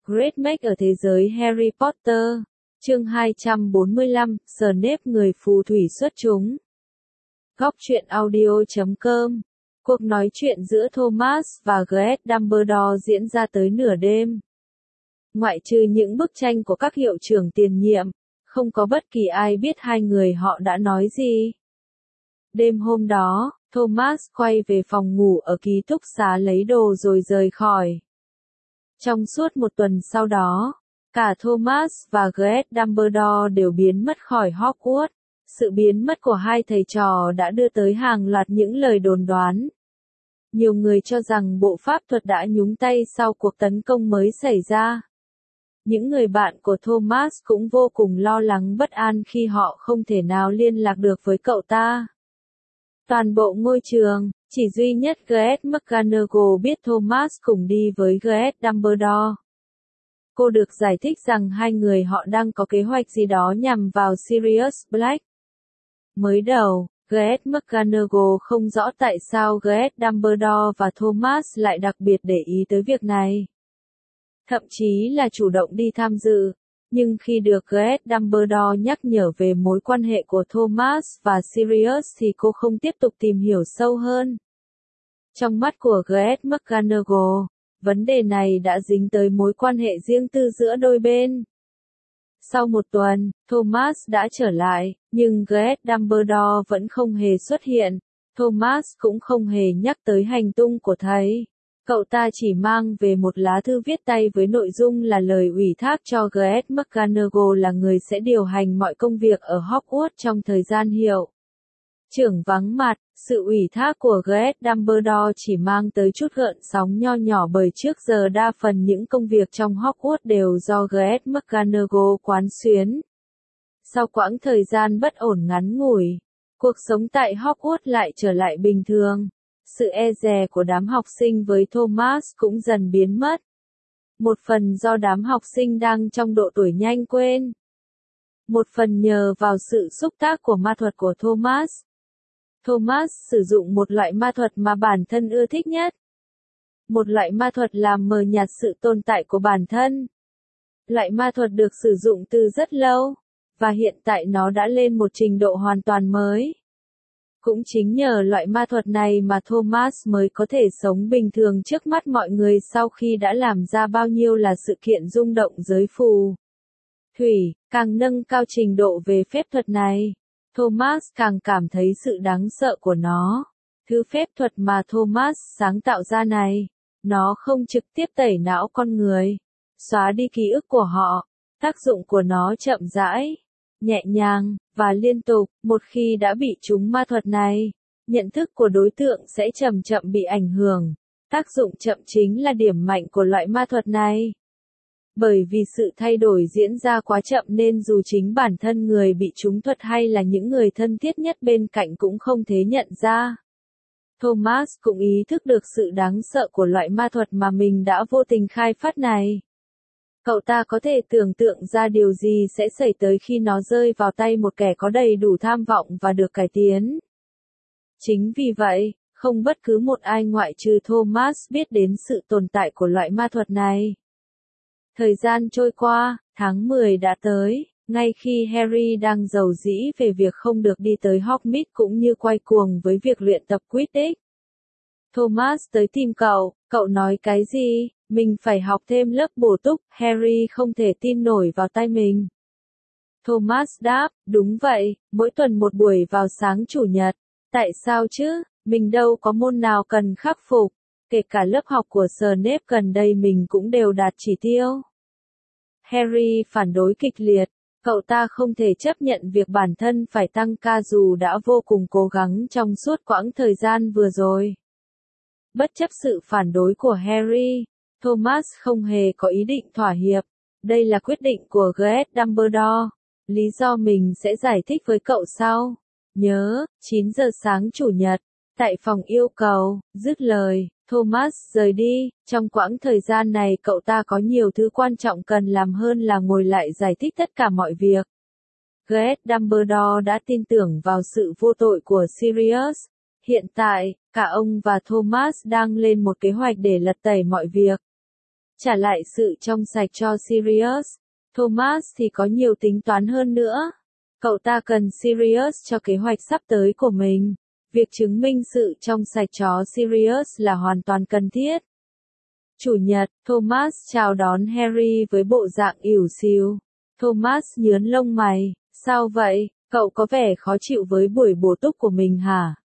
Great Make ở thế giới Harry Potter. Chương 245, Snape người phù thủy xuất chúng. Góc truyện audio.com. Cuộc nói chuyện giữa Thomas và G.S. Dumbledore diễn ra tới nửa đêm. Ngoại trừ những bức tranh của các hiệu trưởng tiền nhiệm, không có bất kỳ ai biết hai người họ đã nói gì. Đêm hôm đó, Thomas quay về phòng ngủ ở ký túc xá lấy đồ rồi rời khỏi. Trong suốt một tuần sau đó, cả Thomas và G.S. Dumbledore đều biến mất khỏi Hogwarts. Sự biến mất của hai thầy trò đã đưa tới hàng loạt những lời đồn đoán. Nhiều người cho rằng bộ pháp thuật đã nhúng tay sau cuộc tấn công mới xảy ra. Những người bạn của Thomas cũng vô cùng lo lắng bất an khi họ không thể nào liên lạc được với cậu ta. Toàn bộ ngôi trường, chỉ duy nhất G.S. McGonagall biết Thomas cùng đi với G.S. Dumbledore. Cô được giải thích rằng hai người họ đang có kế hoạch gì đó nhằm vào Sirius Black. Mới đầu, G.S. McGonagall không rõ tại sao G.S. Dumbledore và Thomas lại đặc biệt để ý tới việc này. Thậm chí là chủ động đi tham dự, nhưng khi được G.S. Dumbledore nhắc nhở về mối quan hệ của Thomas và Sirius thì cô không tiếp tục tìm hiểu sâu hơn. Trong mắt của G.S. McGonagall, vấn đề này đã dính tới mối quan hệ riêng tư giữa đôi bên. Sau một tuần, Thomas đã trở lại, nhưng G.S. Dumbledore vẫn không hề xuất hiện. Thomas cũng không hề nhắc tới hành tung của thầy. Cậu ta chỉ mang về một lá thư viết tay với nội dung là lời ủy thác cho G.S. McGonagall là người sẽ điều hành mọi công việc ở Hogwarts trong thời gian hiệu trưởng vắng mặt. Sự ủy thác của G.S. Dumbledore chỉ mang tới chút gợn sóng nho nhỏ bởi trước giờ đa phần những công việc trong Hogwarts đều do G.S. McGonagall quán xuyến. Sau quãng thời gian bất ổn ngắn ngủi, cuộc sống tại Hogwarts lại trở lại bình thường. Sự e dè của đám học sinh với Thomas cũng dần biến mất. Một phần do đám học sinh đang trong độ tuổi nhanh quên. Một phần nhờ vào sự xúc tác của ma thuật của Thomas. Thomas sử dụng một loại ma thuật mà bản thân ưa thích nhất. Một loại ma thuật làm mờ nhạt sự tồn tại của bản thân. Loại ma thuật được sử dụng từ rất lâu, và hiện tại nó đã lên một trình độ hoàn toàn mới. Cũng chính nhờ loại ma thuật này mà Thomas mới có thể sống bình thường trước mắt mọi người sau khi đã làm ra bao nhiêu là sự kiện rung động giới phù thủy. Càng nâng cao trình độ về phép thuật này, Thomas càng cảm thấy sự đáng sợ của nó. Thứ phép thuật mà Thomas sáng tạo ra này, nó không trực tiếp tẩy não con người, xóa đi ký ức của họ. Tác dụng của nó chậm rãi, nhẹ nhàng, và liên tục. Một khi đã bị trúng ma thuật này, nhận thức của đối tượng sẽ chậm chậm bị ảnh hưởng. Tác dụng chậm chính là điểm mạnh của loại ma thuật này. Bởi vì sự thay đổi diễn ra quá chậm nên dù chính bản thân người bị trúng thuật hay là những người thân thiết nhất bên cạnh cũng không thể nhận ra. Thomas cũng ý thức được sự đáng sợ của loại ma thuật mà mình đã vô tình khai phát này. Cậu ta có thể tưởng tượng ra điều gì sẽ xảy tới khi nó rơi vào tay một kẻ có đầy đủ tham vọng và được cải tiến. Chính vì vậy, không bất cứ một ai ngoại trừ Thomas biết đến sự tồn tại của loại ma thuật này. Thời gian trôi qua, tháng 10 đã tới, ngay khi Harry đang rầu rĩ về việc không được đi tới Hogsmeade cũng như quay cuồng với việc luyện tập Quidditch. Thomas tới tìm cậu nói cái gì? Mình phải học thêm lớp bổ túc. Harry không thể tin nổi vào tai mình. Thomas đáp, đúng vậy, mỗi tuần một buổi vào sáng chủ nhật. Tại sao chứ? Mình đâu có môn nào cần khắc phục. Kể cả lớp học của Snape gần đây mình cũng đều đạt chỉ tiêu. Harry phản đối kịch liệt. Cậu ta không thể chấp nhận việc bản thân phải tăng ca dù đã vô cùng cố gắng trong suốt quãng thời gian vừa rồi. Bất chấp sự phản đối của Harry, Thomas không hề có ý định thỏa hiệp. Đây là quyết định của G.S. Dumbledore. Lý do mình sẽ giải thích với cậu sau. Nhớ, 9 giờ sáng chủ nhật, tại phòng yêu cầu. Dứt lời, Thomas rời đi. Trong quãng thời gian này cậu ta có nhiều thứ quan trọng cần làm hơn là ngồi lại giải thích tất cả mọi việc. G.S. Dumbledore đã tin tưởng vào sự vô tội của Sirius. Hiện tại, cả ông và Thomas đang lên một kế hoạch để lật tẩy mọi việc. trả lại sự trong sạch cho Sirius. Thomas thì có nhiều tính toán hơn nữa. Cậu ta cần Sirius cho kế hoạch sắp tới của mình. Việc chứng minh sự trong sạch cho Sirius là hoàn toàn cần thiết. Chủ nhật, Thomas chào đón Harry với bộ dạng ỉu xìu. Thomas nhướng lông mày, sao vậy, cậu có vẻ khó chịu với buổi bổ túc của mình hả?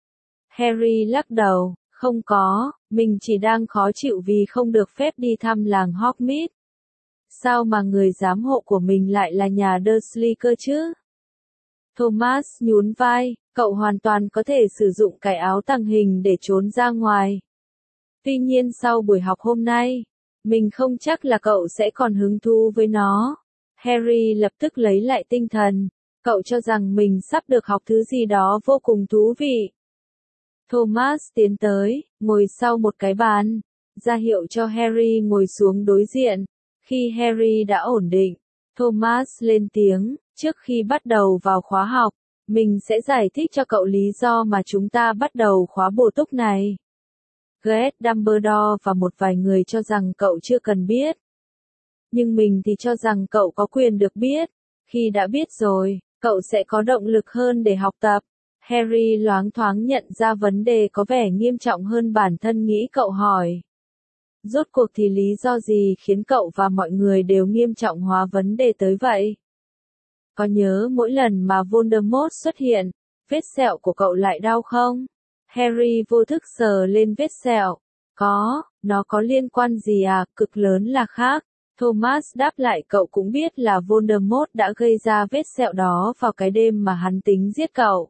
Harry lắc đầu, không có, mình chỉ đang khó chịu vì không được phép đi thăm làng Hogsmeade. Sao mà người giám hộ của mình lại là nhà Dursley cơ chứ? Thomas nhún vai, cậu hoàn toàn có thể sử dụng cái áo tàng hình để trốn ra ngoài. Tuy nhiên sau buổi học hôm nay, mình không chắc là cậu sẽ còn hứng thú với nó. Harry lập tức lấy lại tinh thần, cậu cho rằng mình sắp được học thứ gì đó vô cùng thú vị. Thomas tiến tới, ngồi sau một cái bàn, ra hiệu cho Harry ngồi xuống đối diện. Khi Harry đã ổn định, Thomas lên tiếng, trước khi bắt đầu vào khóa học, mình sẽ giải thích cho cậu lý do mà chúng ta bắt đầu khóa bổ túc này. Greg Dumbledore và một vài người cho rằng cậu chưa cần biết. Nhưng mình thì cho rằng cậu có quyền được biết. Khi đã biết rồi, cậu sẽ có động lực hơn để học tập. Harry loáng thoáng nhận ra vấn đề có vẻ nghiêm trọng hơn bản thân nghĩ cậu hỏi. Rốt cuộc thì lý do gì khiến cậu và mọi người đều nghiêm trọng hóa vấn đề tới vậy? Có nhớ mỗi lần mà Voldemort xuất hiện, vết sẹo của cậu lại đau không? Harry vô thức sờ lên vết sẹo. Có, nó có liên quan gì à, cực lớn là khác. Thomas đáp lại cậu cũng biết là Voldemort đã gây ra vết sẹo đó vào cái đêm mà hắn tính giết cậu.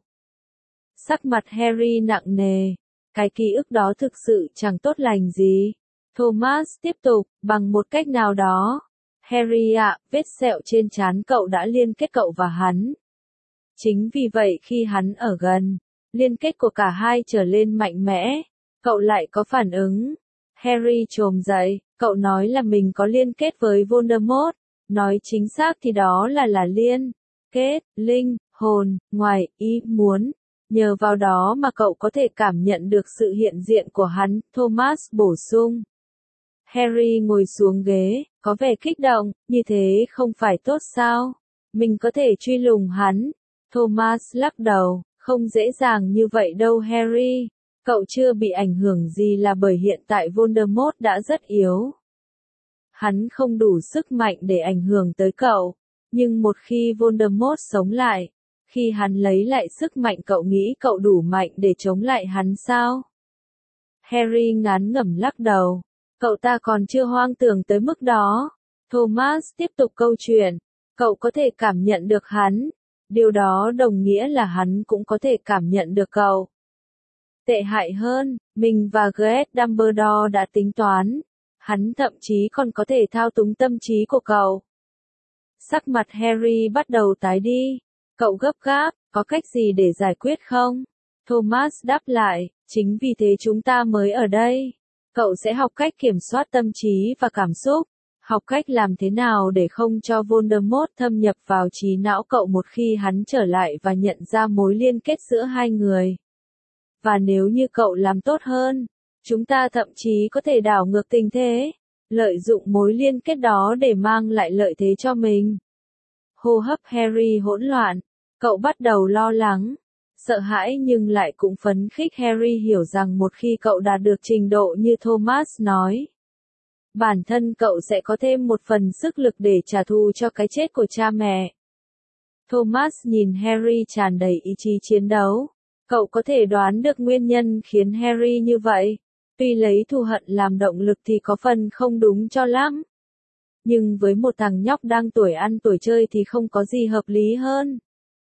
Sắc mặt Harry nặng nề. Cái ký ức đó thực sự chẳng tốt lành gì. Thomas tiếp tục, bằng một cách nào đó. Harry ạ, vết sẹo trên trán cậu đã liên kết cậu và hắn. Chính vì vậy khi hắn ở gần, liên kết của cả hai trở lên mạnh mẽ. Cậu lại có phản ứng. Harry chồm dậy, cậu nói là mình có liên kết với Voldemort. Nói chính xác thì đó là liên kết, linh, hồn, ngoài, ý, muốn. Nhờ vào đó mà cậu có thể cảm nhận được sự hiện diện của hắn, Thomas bổ sung. Harry ngồi xuống ghế, có vẻ kích động, như thế không phải tốt sao? Mình có thể truy lùng hắn. Thomas lắc đầu, không dễ dàng như vậy đâu Harry. Cậu chưa bị ảnh hưởng gì là bởi hiện tại Voldemort đã rất yếu. Hắn không đủ sức mạnh để ảnh hưởng tới cậu. Nhưng một khi Voldemort sống lại, khi hắn lấy lại sức mạnh cậu nghĩ cậu đủ mạnh để chống lại hắn sao? Harry ngán ngẩm lắc đầu. Cậu ta còn chưa hoang tưởng tới mức đó. Thomas tiếp tục câu chuyện. Cậu có thể cảm nhận được hắn. Điều đó đồng nghĩa là hắn cũng có thể cảm nhận được cậu. Tệ hại hơn, mình và Greg Dumbledore đã tính toán. Hắn thậm chí còn có thể thao túng tâm trí của cậu. Sắc mặt Harry bắt đầu tái đi. Cậu gấp gáp, có cách gì để giải quyết không? Thomas đáp lại, chính vì thế chúng ta mới ở đây. Cậu sẽ học cách kiểm soát tâm trí và cảm xúc. Học cách làm thế nào để không cho Voldemort thâm nhập vào trí não cậu một khi hắn trở lại và nhận ra mối liên kết giữa hai người. Và nếu như cậu làm tốt hơn, chúng ta thậm chí có thể đảo ngược tình thế, lợi dụng mối liên kết đó để mang lại lợi thế cho mình. Hô hấp Harry hỗn loạn, cậu bắt đầu lo lắng, sợ hãi nhưng lại cũng phấn khích. Harry hiểu rằng một khi cậu đạt được trình độ như Thomas nói, bản thân cậu sẽ có thêm một phần sức lực để trả thù cho cái chết của cha mẹ. Thomas nhìn Harry tràn đầy ý chí chiến đấu. Cậu có thể đoán được nguyên nhân khiến Harry như vậy. Tuy lấy thù hận làm động lực thì có phần không đúng cho lắm. Nhưng với một thằng nhóc đang tuổi ăn tuổi chơi thì không có gì hợp lý hơn.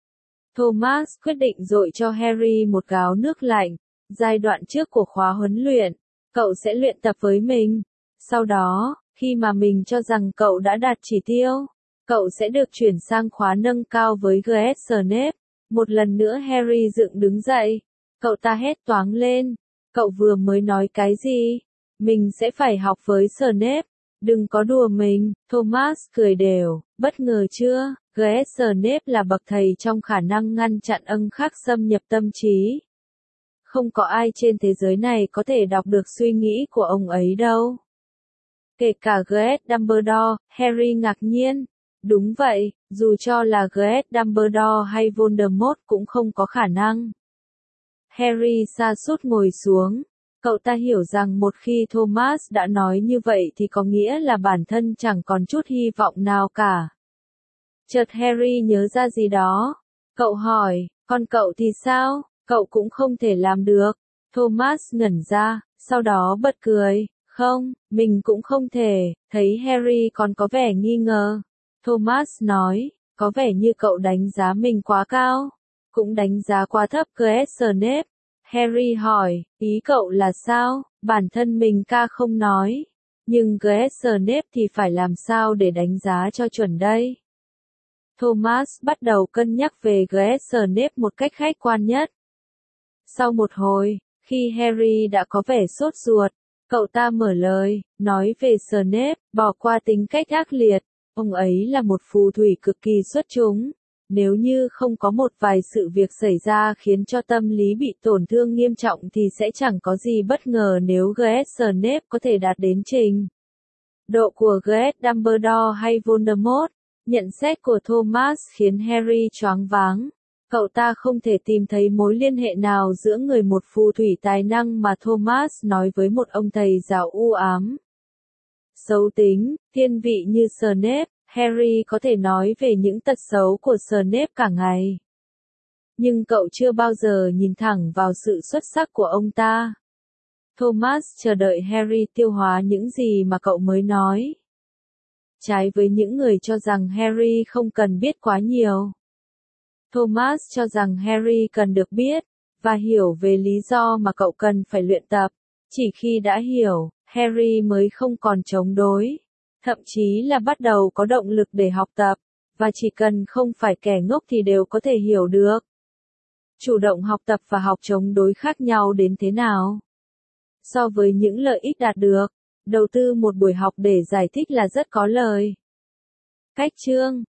Thomas quyết định dội cho Harry một gáo nước lạnh. Giai đoạn trước của khóa huấn luyện, cậu sẽ luyện tập với mình. Sau đó, khi mà mình cho rằng cậu đã đạt chỉ tiêu, cậu sẽ được chuyển sang khóa nâng cao với G.S. Snape. Một lần nữa Harry dựng đứng dậy. Cậu ta hét toáng lên. Cậu vừa mới nói cái gì? Mình sẽ phải học với Snape. Đừng có đùa mình. Thomas cười đều. Bất ngờ chưa? G.S. Snape là bậc thầy trong khả năng ngăn chặn âm khắc xâm nhập tâm trí. Không có ai trên thế giới này có thể đọc được suy nghĩ của ông ấy đâu. Kể cả G.S. Dumbledore, Harry ngạc nhiên. Đúng vậy, dù cho là G.S. Dumbledore hay Voldemort cũng không có khả năng. Harry sa sút ngồi xuống. Cậu ta hiểu rằng một khi Thomas đã nói như vậy thì có nghĩa là bản thân chẳng còn chút hy vọng nào cả. Chợt Harry nhớ ra gì đó. Cậu hỏi, còn cậu thì sao? Cậu cũng không thể làm được. Thomas ngẩn ra, sau đó bật cười. Không, mình cũng không thể. Thấy Harry còn có vẻ nghi ngờ. Thomas nói, có vẻ như cậu đánh giá mình quá cao. Cũng đánh giá quá thấp G.S. Snape. Harry hỏi, ý cậu là sao? Bản thân mình ca không nói. Nhưng G.S. Snape thì phải làm sao để đánh giá cho chuẩn đây? Thomas bắt đầu cân nhắc về G.S. Snape một cách khách quan nhất. Sau một hồi, khi Harry đã có vẻ sốt ruột, cậu ta mở lời, nói về Snape, bỏ qua tính cách ác liệt. Ông ấy là một phù thủy cực kỳ xuất chúng. Nếu như không có một vài sự việc xảy ra khiến cho tâm lý bị tổn thương nghiêm trọng thì sẽ chẳng có gì bất ngờ nếu G.S. Snape có thể đạt đến trình độ của G.S. Dumbledore hay Voldemort. Nhận xét của Thomas khiến Harry choáng váng. Cậu ta không thể tìm thấy mối liên hệ nào giữa người một phù thủy tài năng mà Thomas nói với một ông thầy giáo u ám, xấu tính, thiên vị như Snape. Harry có thể nói về những tật xấu của Snape cả ngày. Nhưng cậu chưa bao giờ nhìn thẳng vào sự xuất sắc của ông ta. Thomas chờ đợi Harry tiêu hóa những gì mà cậu mới nói. Trái với những người cho rằng Harry không cần biết quá nhiều, Thomas cho rằng Harry cần được biết và hiểu về lý do mà cậu cần phải luyện tập. Chỉ khi đã hiểu, Harry mới không còn chống đối, thậm chí là bắt đầu có động lực để học tập, và chỉ cần không phải kẻ ngốc thì đều có thể hiểu được. Chủ động học tập và học chống đối khác nhau đến thế nào? So với những lợi ích đạt được, đầu tư một buổi học để giải thích là rất có lời. Cách chương